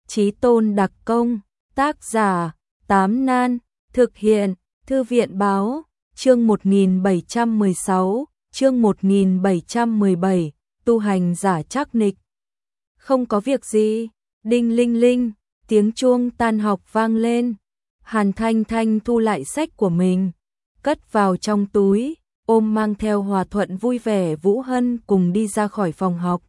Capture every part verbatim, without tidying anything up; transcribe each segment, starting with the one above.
Chí Tôn đặc công, tác giả, Tám Nan, thực hiện, Thư viện báo, chương một nghìn bảy trăm mười sáu, chương một nghìn bảy trăm mười bảy, tu hành giả trắc nịch. Không có việc gì, đinh linh linh, tiếng chuông tan học vang lên. Hàn Thanh Thanh thu lại sách của mình, cất vào trong túi, ôm mang theo Hòa Thuận vui vẻ Vũ Hân cùng đi ra khỏi phòng học.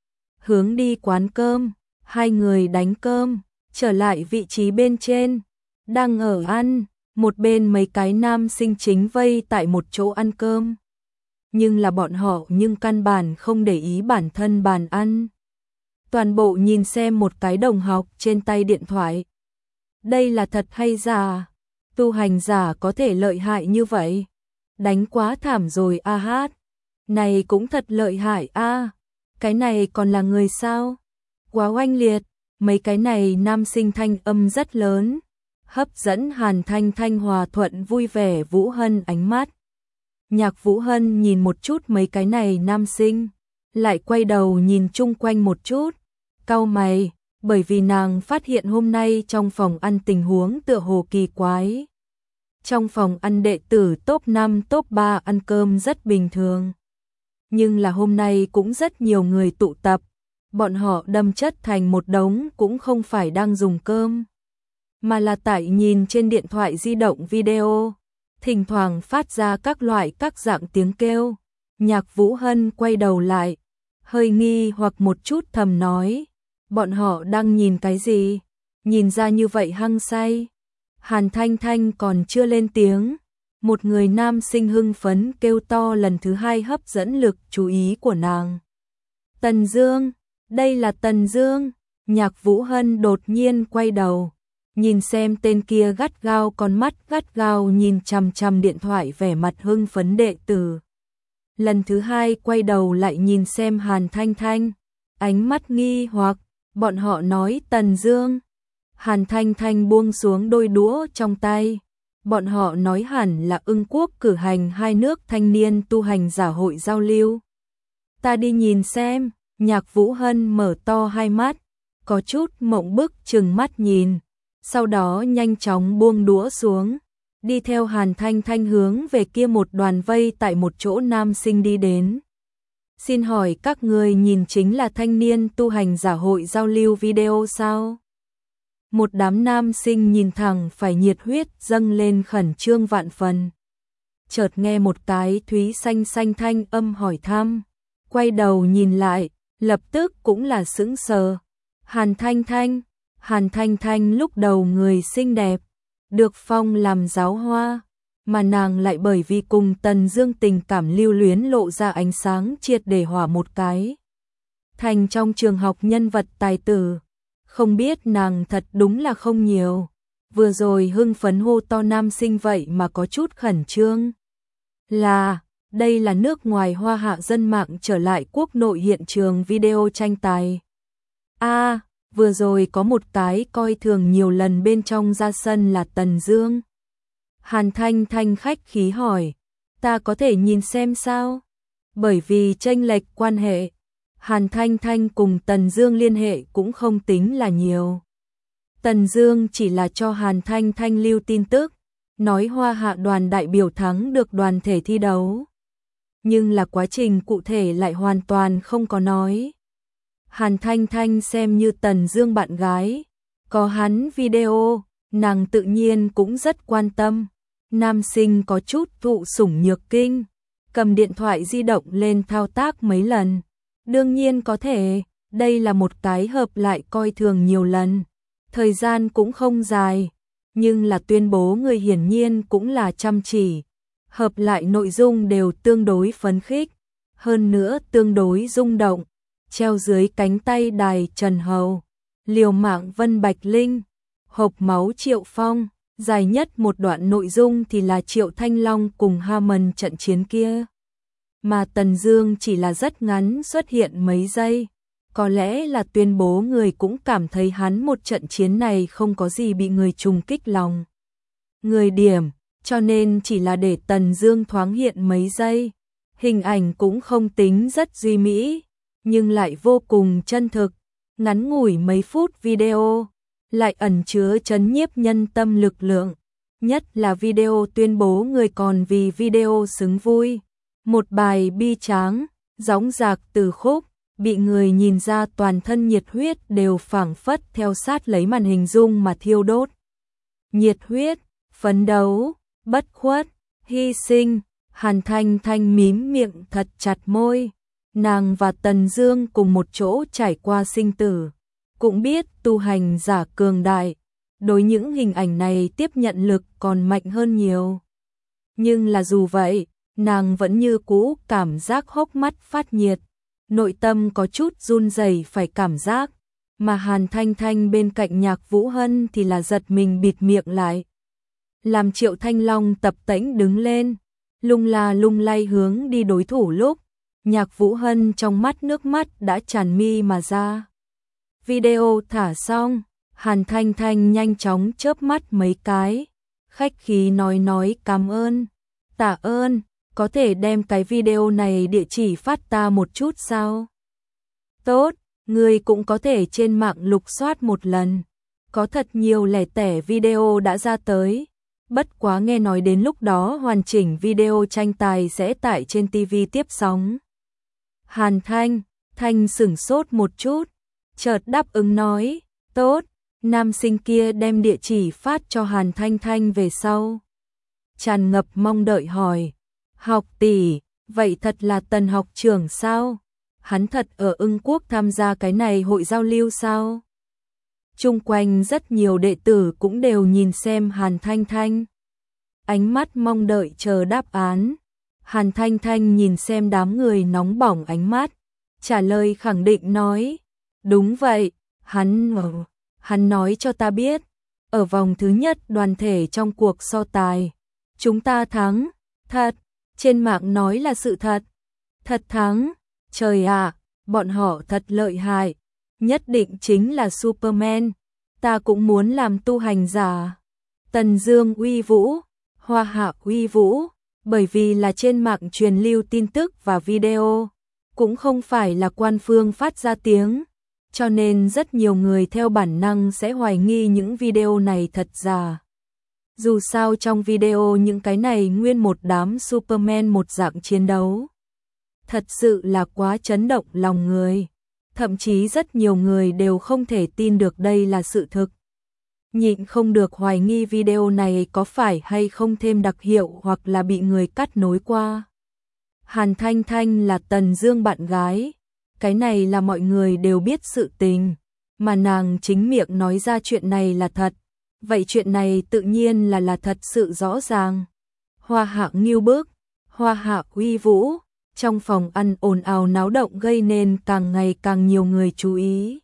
Hướng đi quán cơm, hai người đánh cơm, trở lại vị trí bên trên, đang ở ăn, một bên mấy cái nam sinh chính vây tại một chỗ ăn cơm. Nhưng là bọn họ nhưng căn bản không để ý bản thân bàn ăn. Toàn bộ nhìn xem một cái đồng học trên tay điện thoại. Đây là thật hay giả? Tu hành giả có thể lợi hại như vậy? Đánh quá thảm rồi a hát. Này cũng thật lợi hại a. Cái này còn là người sao? Quá oanh liệt. Mấy cái này nam sinh thanh âm rất lớn, hấp dẫn Hàn Thanh Thanh Hòa Thuận vui vẻ Vũ Hân ánh mắt. Nhạc Vũ Hân nhìn một chút mấy cái này nam sinh, lại quay đầu nhìn chung quanh một chút, cau mày, bởi vì nàng phát hiện hôm nay trong phòng ăn tình huống tựa hồ kỳ quái. Trong phòng ăn đệ tử top năm top ba ăn cơm rất bình thường. Nhưng là hôm nay cũng rất nhiều người tụ tập, bọn họ đâm chất thành một đống cũng không phải đang dùng cơm, mà là tại nhìn trên điện thoại di động video, thỉnh thoảng phát ra các loại các dạng tiếng kêu. Nhạc Vũ Hân quay đầu lại, hơi nghi hoặc một chút thầm nói, bọn họ đang nhìn cái gì? Nhìn ra như vậy hăng say. Hàn Thanh Thanh còn chưa lên tiếng, một người nam sinh hưng phấn kêu to lần thứ hai hấp dẫn lực chú ý của nàng. Tần Dương, đây là Tần Dương. Nhạc Vũ Hân đột nhiên quay đầu, nhìn xem tên kia gắt gao con mắt gắt gao nhìn chằm chằm điện thoại vẻ mặt hưng phấn đệ tử. Lần thứ hai quay đầu lại nhìn xem Hàn Thanh Thanh, ánh mắt nghi hoặc, bọn họ nói Tần Dương. Hàn Thanh Thanh buông xuống đôi đũa trong tay, bọn họ nói hẳn là Ưng Quốc cử hành hai nước thanh niên tu hành giả hội giao lưu. Ta đi nhìn xem. Nhạc Vũ Hân mở to hai mắt, có chút mộng bức trừng mắt nhìn, sau đó nhanh chóng buông đũa xuống, đi theo Hàn Thanh Thanh hướng về kia một đoàn vây tại một chỗ nam sinh đi đến. Xin hỏi các người nhìn chính là thanh niên tu hành giả hội giao lưu video sao? Một đám nam sinh nhìn thẳng phải nhiệt huyết dâng lên khẩn trương vạn phần. Chợt nghe một cái thúy xanh xanh thanh âm hỏi thăm, quay đầu nhìn lại, lập tức cũng là sững sờ. Hàn Thanh Thanh, Hàn Thanh Thanh lúc đầu người xinh đẹp, được phong làm giáo hoa, mà nàng lại bởi vì cùng Tần Dương tình cảm lưu luyến lộ ra ánh sáng triệt để hỏa một cái. Thành trong trường học nhân vật tài tử, không biết nàng thật đúng là không nhiều. Vừa rồi hưng phấn hô to nam sinh vậy mà có chút khẩn trương. Là... Đây là nước ngoài Hoa Hạ dân mạng trở lại quốc nội hiện trường video tranh tài. A, à, vừa rồi có một cái coi thường nhiều lần bên trong ra sân là Tần Dương. Hàn Thanh Thanh khách khí hỏi, ta có thể nhìn xem sao? Bởi vì chênh lệch quan hệ, Hàn Thanh Thanh cùng Tần Dương liên hệ cũng không tính là nhiều. Tần Dương chỉ là cho Hàn Thanh Thanh lưu tin tức, nói Hoa Hạ đoàn đại biểu thắng được đoàn thể thi đấu. Nhưng là quá trình cụ thể lại hoàn toàn không có nói. Hàn Thanh Thanh xem như Tần Dương bạn gái, có hắn video, nàng tự nhiên cũng rất quan tâm. Nam sinh có chút thụ sủng nhược kinh, cầm điện thoại di động lên thao tác mấy lần. Đương nhiên có thể, đây là một cái hợp lại coi thường nhiều lần, thời gian cũng không dài, nhưng là tuyên bố người hiển nhiên cũng là chăm chỉ. Hợp lại nội dung đều tương đối phấn khích, hơn nữa tương đối rung động, treo dưới cánh tay đài Trần Hầu, liều mạng Vân Bạch Linh, hộc máu Triệu Phong, dài nhất một đoạn nội dung thì là Triệu Thanh Long cùng Hammond trận chiến kia. Mà Tần Dương chỉ là rất ngắn xuất hiện mấy giây, có lẽ là tuyên bố người cũng cảm thấy hắn một trận chiến này không có gì bị người trùng kích lòng. Người điểm, cho nên chỉ là để Tần Dương thoáng hiện mấy giây. Hình ảnh cũng không tính rất duy mỹ, nhưng lại vô cùng chân thực. ngắn ngủi mấy phút video, lại ẩn chứa chấn nhiếp nhân tâm lực lượng, nhất là video tuyên bố người còn vì video xứng vui. Một bài bi tráng, gióng giạc từ khúc, bị người nhìn ra toàn thân nhiệt huyết đều phảng phất theo sát lấy màn hình dung mà thiêu đốt. Nhiệt huyết, phấn đấu, bất khuất, hy sinh, Hàn Thanh Thanh mím miệng thật chặt môi. Nàng và Tần Dương cùng một chỗ trải qua sinh tử, cũng biết tu hành giả cường đại, đối những hình ảnh này tiếp nhận lực còn mạnh hơn nhiều. Nhưng là dù vậy, nàng vẫn như cũ cảm giác hốc mắt phát nhiệt, nội tâm có chút run rẩy phải cảm giác, mà Hàn Thanh Thanh bên cạnh Nhạc Vũ Hân thì là giật mình bịt miệng lại. Làm Triệu Thanh Long tập tễnh đứng lên, lung la lung lay hướng đi đối thủ lúc, Nhạc Vũ Hân trong mắt nước mắt đã tràn mi mà ra. Video thả xong, Hàn Thanh Thanh nhanh chóng chớp mắt mấy cái, khách khí nói nói cảm ơn, tạ ơn, có thể đem cái video này địa chỉ phát ta một chút sao? Tốt, người cũng có thể trên mạng lục soát một lần, có thật nhiều lẻ tẻ video đã ra tới, bất quá nghe nói đến lúc đó hoàn chỉnh video tranh tài sẽ tải trên ti vi tiếp sóng. Hàn Thanh, Thanh sửng sốt một chút, chợt đáp ứng nói, tốt, nam sinh kia đem địa chỉ phát cho Hàn Thanh Thanh về sau. Tràn ngập mong đợi hỏi, học tỷ, vậy thật là Tần học trưởng sao? Hắn thật ở Ưng Quốc tham gia cái này hội giao lưu sao? Chung quanh rất nhiều đệ tử cũng đều nhìn xem Hàn Thanh Thanh. Ánh mắt mong đợi chờ đáp án. Hàn Thanh Thanh nhìn xem đám người nóng bỏng ánh mắt, trả lời khẳng định nói, đúng vậy, hắn hắn nói cho ta biết, ở vòng thứ nhất đoàn thể trong cuộc so tài, chúng ta thắng, thật, trên mạng nói là sự thật, thật thắng, trời ạ, bọn họ thật lợi hại, nhất định chính là Superman, ta cũng muốn làm tu hành giả. Tần Dương uy vũ, Hoa Hạ uy vũ, bởi vì là trên mạng truyền lưu tin tức và video, cũng không phải là quan phương phát ra tiếng, cho nên rất nhiều người theo bản năng sẽ hoài nghi những video này thật giả. Dù sao trong video những cái này nguyên một đám Superman một dạng chiến đấu, thật sự là quá chấn động lòng người, thậm chí rất nhiều người đều không thể tin được đây là sự thực. Nhịn không được hoài nghi video này có phải hay không thêm đặc hiệu hoặc là bị người cắt nối qua. Hàn Thanh Thanh là Tần Dương bạn gái, cái này là mọi người đều biết sự tình, mà nàng chính miệng nói ra chuyện này là thật, vậy chuyện này tự nhiên là là thật sự rõ ràng. Hoa Hạ nghiêu bức, Hoa Hạ uy vũ, trong phòng ăn ồn ào náo động gây nên càng ngày càng nhiều người chú ý.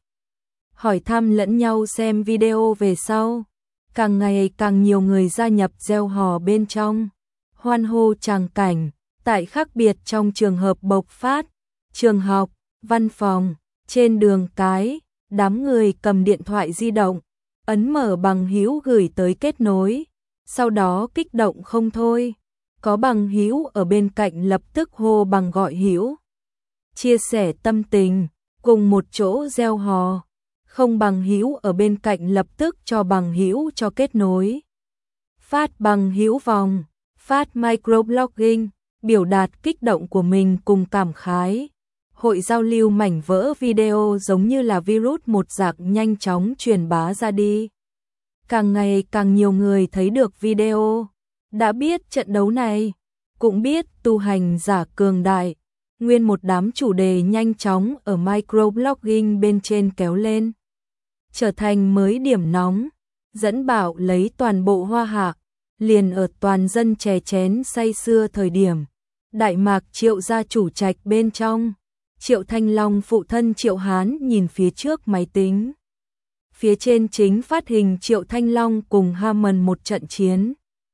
Hỏi thăm lẫn nhau xem video về sau, càng ngày càng nhiều người gia nhập reo hò bên trong, hoan hô tràng cảnh, tại khác biệt trong trường hợp bộc phát, trường học, văn phòng, trên đường cái, đám người cầm điện thoại di động, ấn mở bằng hữu gửi tới kết nối, sau đó kích động không thôi, có bằng hữu ở bên cạnh lập tức hô bằng gọi hữu, chia sẻ tâm tình, cùng một chỗ reo hò. Không bằng hữu ở bên cạnh lập tức cho bằng hữu cho kết nối. Phát bằng hữu vòng, phát microblogging, biểu đạt kích động của mình cùng cảm khái. Hội giao lưu mảnh vỡ video giống như là virus một dạng nhanh chóng truyền bá ra đi. Càng ngày càng nhiều người thấy được video, đã biết trận đấu này, cũng biết tu hành giả cường đại. Nguyên một đám chủ đề nhanh chóng ở microblogging bên trên kéo lên, trở thành mới điểm nóng, dẫn bạo lấy toàn bộ Hoa Hạ, liền ở toàn dân chè chén say sưa thời điểm. Đại mạc Triệu gia chủ trạch bên trong, Triệu Thanh Long phụ thân Triệu Hán nhìn phía trước máy tính. Phía trên chính phát hình Triệu Thanh Long cùng Hammond một trận chiến.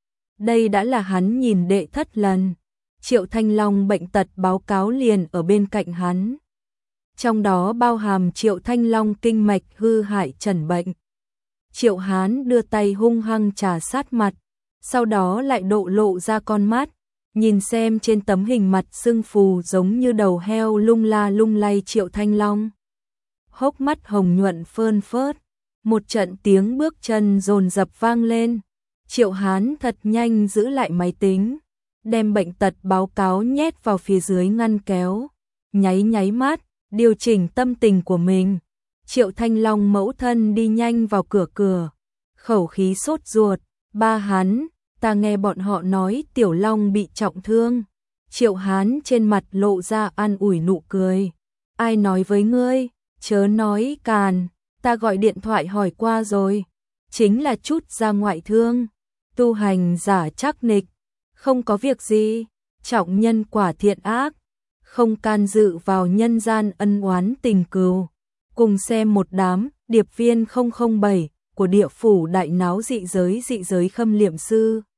Đây đã là hắn nhìn đệ thất lần. Triệu Thanh Long bệnh tật báo cáo liền ở bên cạnh hắn. Trong đó bao hàm Triệu Thanh Long kinh mạch hư hại trần bệnh. Triệu Hán đưa tay hung hăng trà sát mặt, sau đó lại độ lộ ra con mắt, nhìn xem trên tấm hình mặt sưng phù giống như đầu heo lung la lung lay Triệu Thanh Long. hốc mắt hồng nhuận phơn phớt. Một trận tiếng bước chân dồn dập vang lên. Triệu Hán thật nhanh giữ lại máy tính, đem bệnh tật báo cáo nhét vào phía dưới ngăn kéo, nháy nháy mắt, điều chỉnh tâm tình của mình. Triệu Thanh Long mẫu thân đi nhanh vào cửa cửa, khẩu khí sốt ruột, ba hắn, ta nghe bọn họ nói Tiểu Long bị trọng thương. Triệu Hán trên mặt lộ ra an ủi nụ cười. Ai nói với ngươi, chớ nói càn, ta gọi điện thoại hỏi qua rồi, chính là chút ra ngoại thương, tu hành giả chắc nịch, không có việc gì, trọng nhân quả thiện ác, không can dự vào nhân gian ân oán tình cừu. Cùng xem một đám điệp viên không không bảy của địa phủ đại náo dị giới dị giới Khâm Liệm Sư.